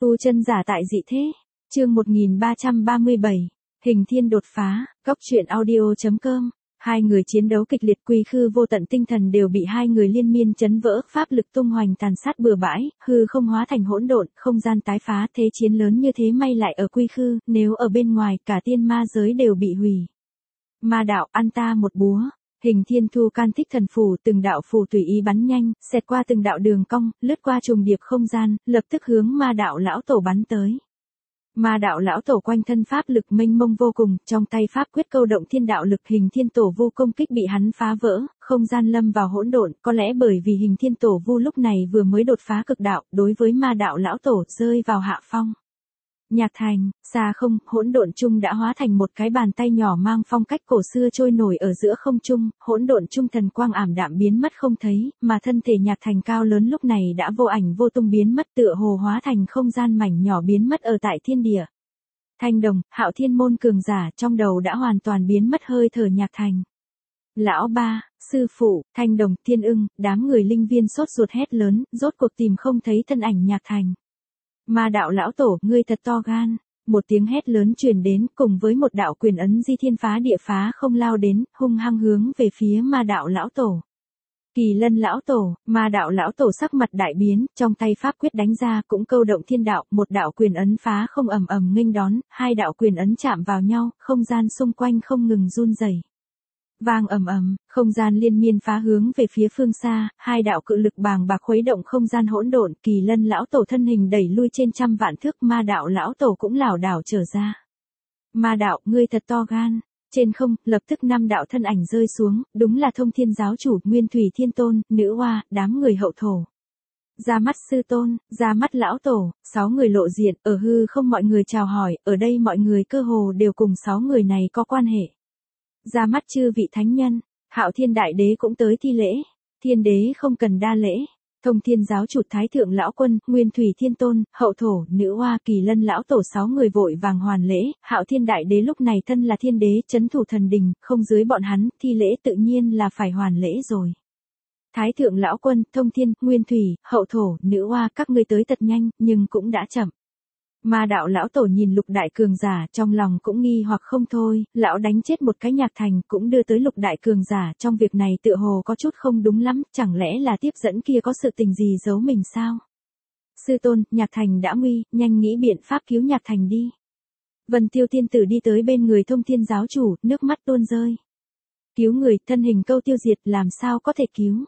Tu chân giả tại dị thế. Chương 1337. Hình thiên đột phá. Góc truyện audio.com. Hai người chiến đấu kịch liệt, quy khư vô tận, tinh thần đều bị hai người liên miên chấn vỡ, pháp lực tung hoành tàn sát bừa bãi, hư không hóa thành hỗn độn, không gian tái phá, thế chiến lớn như thế may lại ở quy khư, nếu ở bên ngoài, cả tiên ma giới đều bị hủy. Ma đạo, ăn ta một búa. Hình thiên thu can thích thần phù, từng đạo phù tùy ý bắn nhanh, xẹt qua từng đạo đường cong, lướt qua trùng điệp không gian, lập tức hướng ma đạo lão tổ bắn tới. Ma đạo lão tổ quanh thân pháp lực mênh mông vô cùng, trong tay pháp quyết câu động thiên đạo lực, hình thiên tổ vu công kích bị hắn phá vỡ, không gian lâm vào hỗn độn, có lẽ bởi vì hình thiên tổ vu lúc này vừa mới đột phá cực đạo, đối với ma đạo lão tổ rơi vào hạ phong. Nhạc thành, xa không, hỗn độn trung đã hóa thành một cái bàn tay nhỏ mang phong cách cổ xưa trôi nổi ở giữa không trung, hỗn độn trung thần quang ảm đạm biến mất không thấy, mà thân thể nhạc thành cao lớn lúc này đã vô ảnh vô tung biến mất, tựa hồ hóa thành không gian mảnh nhỏ biến mất ở tại thiên địa. Thanh Đồng, Hạo Thiên môn cường giả trong đầu đã hoàn toàn biến mất hơi thở nhạc thành. Lão ba, sư phụ, Thanh Đồng, Thiên Ưng, đám người linh viên sốt ruột hét lớn, rốt cuộc tìm không thấy thân ảnh nhạc thành. Ma đạo lão tổ, ngươi thật to gan. Một tiếng hét lớn truyền đến, cùng với một đạo quyền ấn di thiên phá địa phá không lao đến, hung hăng hướng về phía ma đạo lão tổ. Kỳ Lân lão tổ, ma đạo lão tổ sắc mặt đại biến, trong tay pháp quyết đánh ra cũng câu động thiên đạo, một đạo quyền ấn phá không ầm ầm nghênh đón, hai đạo quyền ấn chạm vào nhau, không gian xung quanh không ngừng run rẩy. Vang ầm ầm, không gian liên miên phá hướng về phía phương xa, hai đạo cự lực bàng bạc khuấy động không gian hỗn độn, Kỳ Lân lão tổ thân hình đẩy lui trên trăm vạn thước, ma đạo lão tổ cũng lảo đảo trở ra. Ma đạo, ngươi thật to gan. Trên không, lập tức năm đạo thân ảnh rơi xuống, đúng là Thông Thiên giáo chủ, Nguyên Thủy Thiên Tôn, Nữ Hoa, đám người hậu thổ. Ra mắt sư tôn, ra mắt lão tổ, 6 người lộ diện, ở hư không mọi người chào hỏi, ở đây mọi người cơ hồ đều cùng 6 người này có quan hệ. Ra mắt chư vị thánh nhân, Hạo Thiên đại đế cũng tới thi lễ, Thiên đế không cần đa lễ, Thông Thiên giáo chủ, Thái thượng lão quân, Nguyên Thủy Thiên Tôn, hậu thổ, Nữ Hoa, Kỳ Lân lão tổ 6 người vội vàng hoàn lễ, Hạo Thiên đại đế lúc này thân là thiên đế, trấn thủ thần đình, không dưới bọn hắn, thi lễ tự nhiên là phải hoàn lễ rồi. Thái thượng lão quân, Thông Thiên, Nguyên Thủy, hậu thổ, Nữ Hoa, các ngươi tới thật nhanh, nhưng cũng đã chậm. Ma đạo lão tổ nhìn lục đại cường giả, trong lòng cũng nghi hoặc không thôi, lão đánh chết một cái nhạc thành cũng đưa tới lục đại cường giả, trong việc này tựa hồ có chút không đúng lắm, chẳng lẽ là tiếp dẫn kia có sự tình gì giấu mình sao? Sư tôn, nhạc thành đã nguy, nhanh nghĩ biện pháp cứu nhạc thành đi. Vân Tiêu tiên tử đi tới bên người Thông Thiên giáo chủ, nước mắt tuôn rơi. Cứu người, thân hình câu tiêu diệt, làm sao có thể cứu?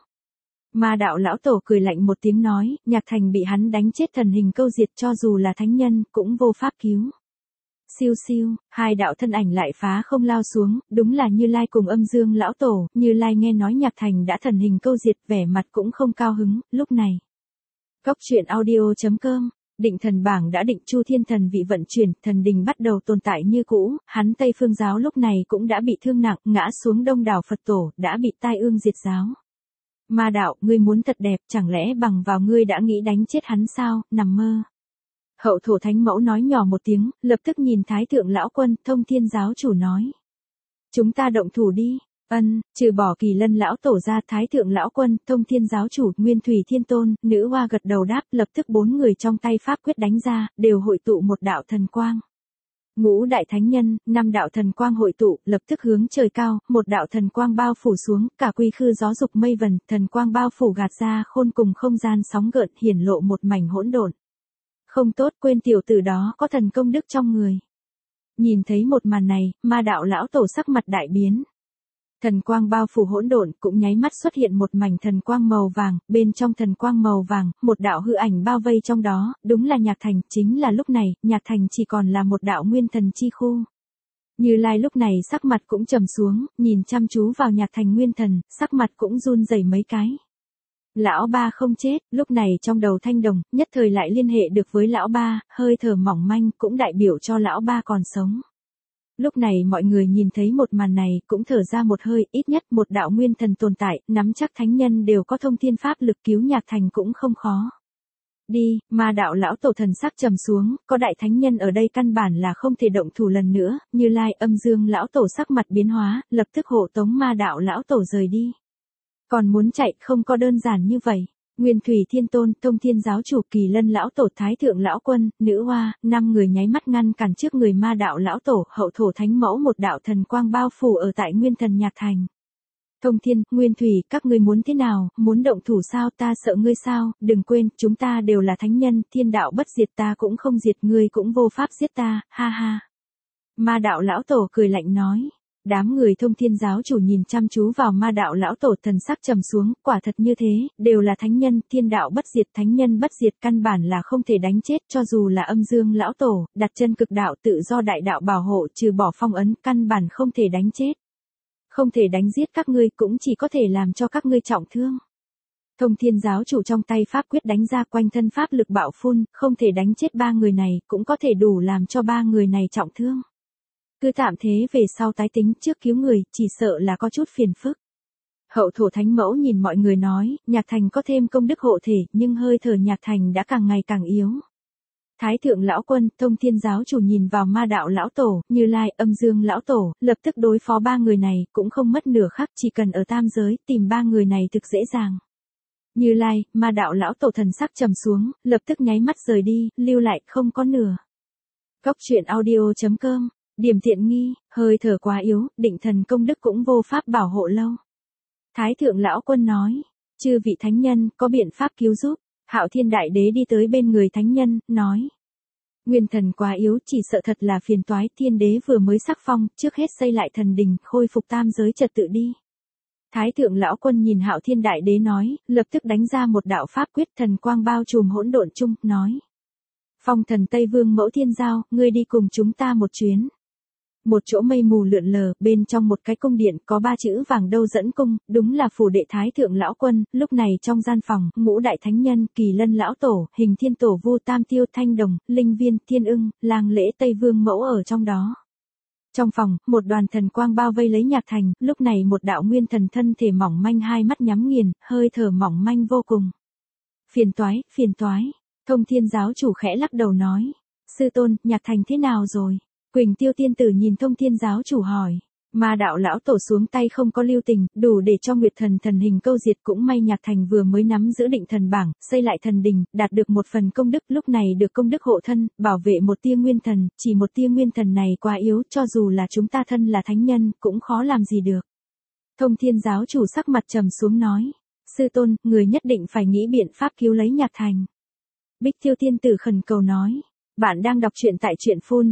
Ma đạo lão tổ cười lạnh một tiếng nói, nhạc thành bị hắn đánh chết, thần hình câu diệt, cho dù là thánh nhân, cũng vô pháp cứu. Siêu siêu, hai đạo thân ảnh lại phá không lao xuống, đúng là Như Lai cùng Âm Dương lão tổ, Như Lai nghe nói nhạc thành đã thần hình câu diệt, vẻ mặt cũng không cao hứng, lúc này. Góc truyện audio.com. Định thần bảng đã định, Chu Thiên thần vị vận chuyển, thần đình bắt đầu tồn tại như cũ, hắn Tây Phương giáo lúc này cũng đã bị thương nặng, ngã xuống đông đảo Phật tổ, đã bị tai ương diệt giáo. Ma đạo, ngươi muốn thật đẹp, chẳng lẽ bằng vào ngươi đã nghĩ đánh chết hắn sao, nằm mơ. Hậu thổ thánh mẫu nói nhỏ một tiếng, lập tức nhìn Thái thượng lão quân, Thông Thiên giáo chủ nói. Chúng ta động thủ đi, trừ bỏ Kỳ Lân lão tổ ra, Thái thượng lão quân, Thông Thiên giáo chủ, Nguyên Thủy Thiên Tôn, Nữ Hoa gật đầu đáp, lập tức 4 người trong tay pháp quyết đánh ra, đều hội tụ một đạo thần quang. Ngũ đại thánh nhân, 5 đạo thần quang hội tụ, lập tức hướng trời cao, một đạo thần quang bao phủ xuống, cả quy khư gió dục mây vần, thần quang bao phủ gạt ra khôn cùng không gian sóng gợn, hiển lộ một mảnh hỗn độn. Không tốt, quên tiểu tử đó có thần công đức trong người. Nhìn thấy một màn này, ma đạo lão tổ sắc mặt đại biến. Thần quang bao phủ hỗn độn, cũng nháy mắt xuất hiện một mảnh thần quang màu vàng, bên trong thần quang màu vàng, một đạo hư ảnh bao vây trong đó, đúng là nhạc thành, chính là lúc này, nhạc thành chỉ còn là một đạo nguyên thần chi khu. Như Lai lúc này sắc mặt cũng trầm xuống, nhìn chăm chú vào nhạc thành nguyên thần, sắc mặt cũng run rẩy mấy cái. Lão ba không chết, lúc này trong đầu Thanh Đồng, nhất thời lại liên hệ được với lão ba, hơi thở mỏng manh, cũng đại biểu cho lão ba còn sống. Lúc này mọi người nhìn thấy một màn này, cũng thở ra một hơi, ít nhất một đạo nguyên thần tồn tại, nắm chắc thánh nhân đều có thông thiên pháp lực, cứu nhạc thành cũng không khó. Đi, ma đạo lão tổ thần sắc trầm xuống, có đại thánh nhân ở đây căn bản là không thể động thủ lần nữa, Như Lai, Âm Dương lão tổ sắc mặt biến hóa, lập tức hộ tống ma đạo lão tổ rời đi. Còn muốn chạy, không có đơn giản như vậy. Nguyên Thủy Thiên Tôn, Thông Thiên Giáo Chủ, Kỳ Lân Lão Tổ, Thái Thượng Lão Quân, Nữ Hoa, 5 người nháy mắt ngăn cản trước người Ma Đạo Lão Tổ, Hậu Thổ Thánh Mẫu, một đạo thần quang bao phủ ở tại Nguyên Thần Nhạc Thành. Thông Thiên, Nguyên Thủy, các ngươi muốn thế nào, muốn động thủ sao, ta sợ ngươi sao, đừng quên, chúng ta đều là thánh nhân, thiên đạo bất diệt, ta cũng không diệt, ngươi cũng vô pháp giết ta, ha ha. Ma Đạo Lão Tổ cười lạnh nói. Đám người Thông Thiên Giáo Chủ nhìn chăm chú vào Ma Đạo Lão Tổ, thần sắc trầm xuống, quả thật như thế, đều là thánh nhân, thiên đạo bất diệt, thánh nhân bất diệt, căn bản là không thể đánh chết, cho dù là Âm Dương Lão Tổ, đặt chân cực đạo, tự do đại đạo bảo hộ, trừ bỏ phong ấn, căn bản không thể đánh chết. Không thể đánh giết các ngươi, cũng chỉ có thể làm cho các ngươi trọng thương. Thông Thiên Giáo Chủ trong tay pháp quyết đánh ra, quanh thân pháp lực bạo phun, không thể đánh chết 3 người này, cũng có thể đủ làm cho 3 người này trọng thương. Cứ tạm thế về sau tái tính, trước cứu người, chỉ sợ là có chút phiền phức. Hậu Thổ Thánh Mẫu nhìn mọi người nói, Nhạc Thành có thêm công đức hộ thể, nhưng hơi thở Nhạc Thành đã càng ngày càng yếu. Thái Thượng Lão Quân, Thông Thiên Giáo Chủ nhìn vào Ma Đạo Lão Tổ, Như Lai, Âm Dương Lão Tổ, lập tức đối phó 3 người này, cũng không mất nửa khắc, chỉ cần ở tam giới, tìm 3 người này thực dễ dàng. Như Lai, Ma Đạo Lão Tổ thần sắc trầm xuống, lập tức nháy mắt rời đi, lưu lại không có nửa. Góc truyện audio.com, điểm tiện nghi, hơi thở quá yếu, định thần công đức cũng vô pháp bảo hộ lâu. Thái Thượng Lão Quân nói, chư vị thánh nhân, có biện pháp cứu giúp. Hạo Thiên Đại Đế đi tới bên người thánh nhân, nói. Nguyên thần quá yếu, chỉ sợ thật là phiền toái, Thiên Đế vừa mới sắc phong, trước hết xây lại thần đình, khôi phục tam giới trật tự đi. Thái Thượng Lão Quân nhìn Hạo Thiên Đại Đế nói, lập tức đánh ra một đạo pháp quyết, thần quang bao trùm hỗn độn chung, nói. Phong Thần Tây Vương Mẫu Thiên Giao, ngươi đi cùng chúng ta một chuyến. Một chỗ mây mù lượn lờ, bên trong một cái cung điện có 3 chữ vàng đâu dẫn cung, đúng là phủ đệ Thái Thượng Lão Quân. Lúc này trong gian phòng, Ngũ Đại Thánh Nhân, Kỳ Lân Lão Tổ, Hình Thiên Tổ Vu, Tam Tiêu, Thanh Đồng, Linh Viên, Thiên Ưng, Lang Lễ, Tây Vương Mẫu ở trong đó. Trong phòng, một đoàn thần quang bao vây lấy Nhạc Thành, lúc này một đạo nguyên thần thân thể mỏng manh, hai mắt nhắm nghiền, hơi thở mỏng manh vô cùng. Phiền toái. Thông Thiên Giáo Chủ khẽ lắc đầu nói, sư tôn, Nhạc Thành thế nào rồi? Quỳnh Tiêu Tiên Tử nhìn Thông Thiên Giáo Chủ hỏi. Ma Đạo Lão Tổ xuống tay không có lưu tình, đủ để cho Nguyệt Thần thần hình câu diệt, cũng may Nhạc Thành vừa mới nắm giữ định thần bảng, xây lại thần đình, đạt được một phần công đức, lúc này được công đức hộ thân, bảo vệ một tia nguyên thần, chỉ một tia nguyên thần này quá yếu, cho dù là chúng ta thân là thánh nhân, cũng khó làm gì được. Thông Thiên Giáo Chủ sắc mặt trầm xuống nói, sư tôn, người nhất định phải nghĩ biện pháp cứu lấy Nhạc Thành. Bích Tiêu Tiên Tử khẩn cầu nói. Bạn đang đọc truyện tại truyện phun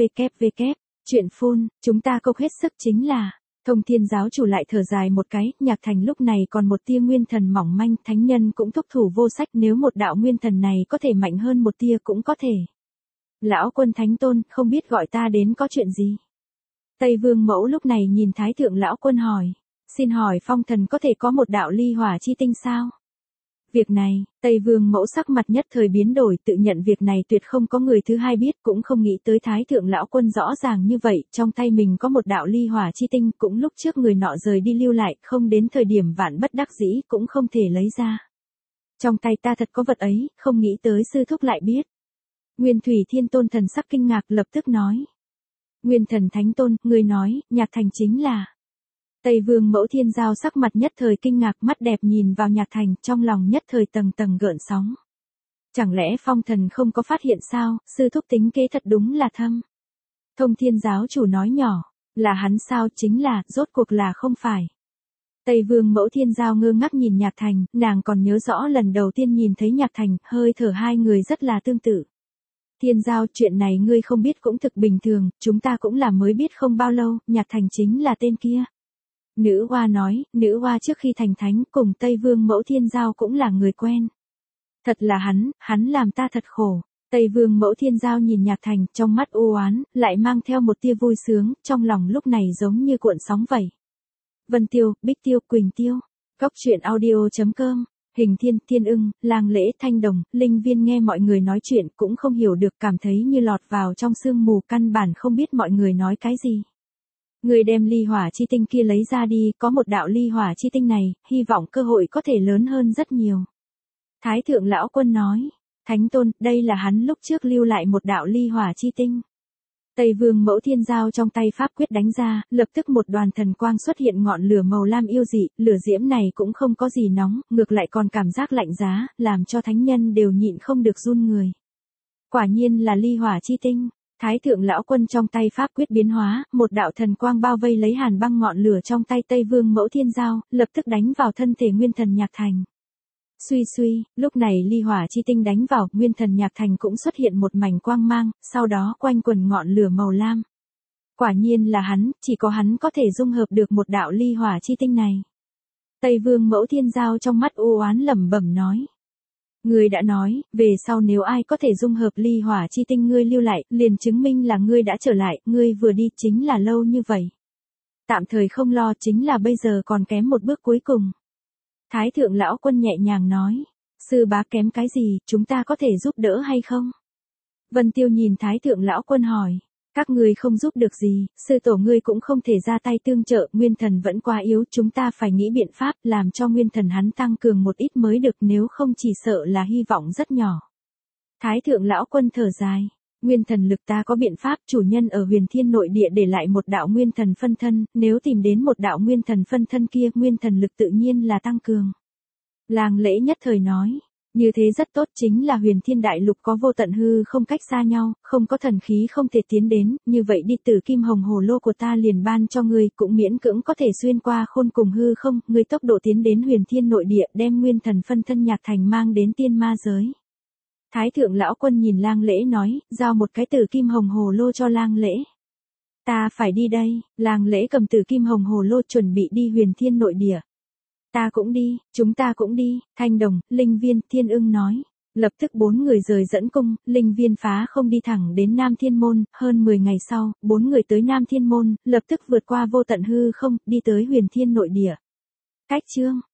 www. Truyện phun, chúng ta câu hết sức chính là. Thông Thiên Giáo Chủ lại thở dài một cái, Nhạc Thành lúc này còn một tia nguyên thần mỏng manh, thánh nhân cũng thúc thủ vô sách, nếu một đạo nguyên thần này có thể mạnh hơn một tia cũng có thể. Lão Quân Thánh Tôn, không biết gọi ta đến có chuyện gì? Tây Vương Mẫu lúc này nhìn Thái Thượng Lão Quân hỏi, xin hỏi Phong Thần có thể có một đạo ly hỏa chi tinh sao? Việc này, Tây Vương Mẫu sắc mặt nhất thời biến đổi, tự nhận việc này tuyệt không có người thứ hai biết, cũng không nghĩ tới Thái Thượng Lão Quân rõ ràng như vậy, trong tay mình có một đạo ly hỏa chi tinh, cũng lúc trước người nọ rời đi lưu lại, không đến thời điểm vạn bất đắc dĩ, cũng không thể lấy ra. Trong tay ta thật có vật ấy, không nghĩ tới sư thúc lại biết. Nguyên Thủy Thiên Tôn thần sắc kinh ngạc lập tức nói. Nguyên Thần Thánh Tôn, người nói, Nhạc Thành chính là. Tây Vương Mẫu Thiên Giao sắc mặt nhất thời kinh ngạc, mắt đẹp nhìn vào Nhạc Thành, trong lòng nhất thời tầng tầng gợn sóng. Chẳng lẽ Phong Thần không có phát hiện sao, sư thúc tính kế thật đúng là thâm. Thông Thiên Giáo Chủ nói nhỏ, là hắn sao, chính là, rốt cuộc là không phải. Tây Vương Mẫu Thiên Giao ngơ ngác nhìn Nhạc Thành, nàng còn nhớ rõ lần đầu tiên nhìn thấy Nhạc Thành, hơi thở hai người rất là tương tự. Thiên Giao, chuyện này ngươi không biết cũng thực bình thường, chúng ta cũng là mới biết không bao lâu, Nhạc Thành chính là tên kia. Nữ Hoa nói, Nữ Hoa trước khi thành thánh cùng Tây Vương Mẫu Thiên Giao cũng là người quen. Thật là hắn làm ta thật khổ. Tây Vương Mẫu Thiên Giao nhìn Nhạc Thành, trong mắt u oán, lại mang theo một tia vui sướng, trong lòng lúc này giống như cuộn sóng vậy. Vân Tiêu, Bích Tiêu, Quỳnh Tiêu. Góc truyện audio.com. Hình Thiên, Thiên Ưng, Lang Lễ, Thanh Đồng, Linh Viên nghe mọi người nói chuyện cũng không hiểu được, cảm thấy như lọt vào trong sương mù, căn bản không biết mọi người nói cái gì. Người đem ly hỏa chi tinh kia lấy ra đi, có một đạo ly hỏa chi tinh này, hy vọng cơ hội có thể lớn hơn rất nhiều. Thái Thượng Lão Quân nói, Thánh Tôn, đây là hắn lúc trước lưu lại một đạo ly hỏa chi tinh. Tây Vương Mẫu Thiên Giao trong tay pháp quyết đánh ra, lập tức một đoàn thần quang xuất hiện ngọn lửa màu lam yêu dị, lửa diễm này cũng không có gì nóng, ngược lại còn cảm giác lạnh giá, làm cho thánh nhân đều nhịn không được run người. Quả nhiên là ly hỏa chi tinh. Thái thượng lão quân trong tay pháp quyết biến hóa, một đạo thần quang bao vây lấy hàn băng ngọn lửa trong tay Tây Vương Mẫu Thiên Giao, lập tức đánh vào thân thể Nguyên Thần Nhạc Thành. Suy suy, lúc này ly hỏa chi tinh đánh vào, Nguyên Thần Nhạc Thành cũng xuất hiện một mảnh quang mang, sau đó quanh quần ngọn lửa màu lam. Quả nhiên là hắn, chỉ có hắn có thể dung hợp được một đạo ly hỏa chi tinh này. Tây Vương Mẫu Thiên Giao trong mắt u oán lẩm bẩm nói. Ngươi đã nói, về sau nếu ai có thể dung hợp ly hỏa chi tinh ngươi lưu lại, liền chứng minh là ngươi đã trở lại, ngươi vừa đi chính là lâu như vậy. Tạm thời không lo chính là bây giờ còn kém một bước cuối cùng. Thái thượng lão quân nhẹ nhàng nói, sư bá kém cái gì, chúng ta có thể giúp đỡ hay không? Vân Tiêu nhìn Thái thượng lão quân hỏi, các ngươi không giúp được gì, sư tổ ngươi cũng không thể ra tay tương trợ, Nguyên Thần vẫn quá yếu, chúng ta phải nghĩ biện pháp làm cho Nguyên Thần hắn tăng cường một ít mới được, nếu không chỉ sợ là hy vọng rất nhỏ. Thái thượng lão quân thở dài, Nguyên Thần lực ta có biện pháp, chủ nhân ở Huyền Thiên nội địa để lại một đạo Nguyên Thần phân thân, nếu tìm đến một đạo Nguyên Thần phân thân kia, Nguyên Thần lực tự nhiên là tăng cường. Lang Lễ nhất thời nói, như thế rất tốt, chính là Huyền Thiên đại lục có vô tận hư không cách xa nhau, không có thần khí không thể tiến đến, như vậy đi Tử Kim Hồng Hồ Lô của ta liền ban cho ngươi, cũng miễn cưỡng có thể xuyên qua khôn cùng hư không, ngươi tốc độ tiến đến Huyền Thiên nội địa, đem Nguyên Thần phân thân Nhạc Thành mang đến tiên ma giới. Thái thượng lão quân nhìn Lang Lễ nói, giao một cái Tử Kim Hồng Hồ Lô cho Lang Lễ. Ta phải đi đây, Lang Lễ cầm Tử Kim Hồng Hồ Lô chuẩn bị đi Huyền Thiên nội địa. Ta cũng đi, chúng ta cũng đi, Thanh Đồng, Linh Viên, Thiên Ưng nói. Lập tức 4 người rời dẫn cung, Linh Viên phá không đi thẳng đến Nam Thiên Môn, hơn 10 ngày sau, 4 người tới Nam Thiên Môn, lập tức vượt qua vô tận hư không, đi tới Huyền Thiên nội địa. Cách chương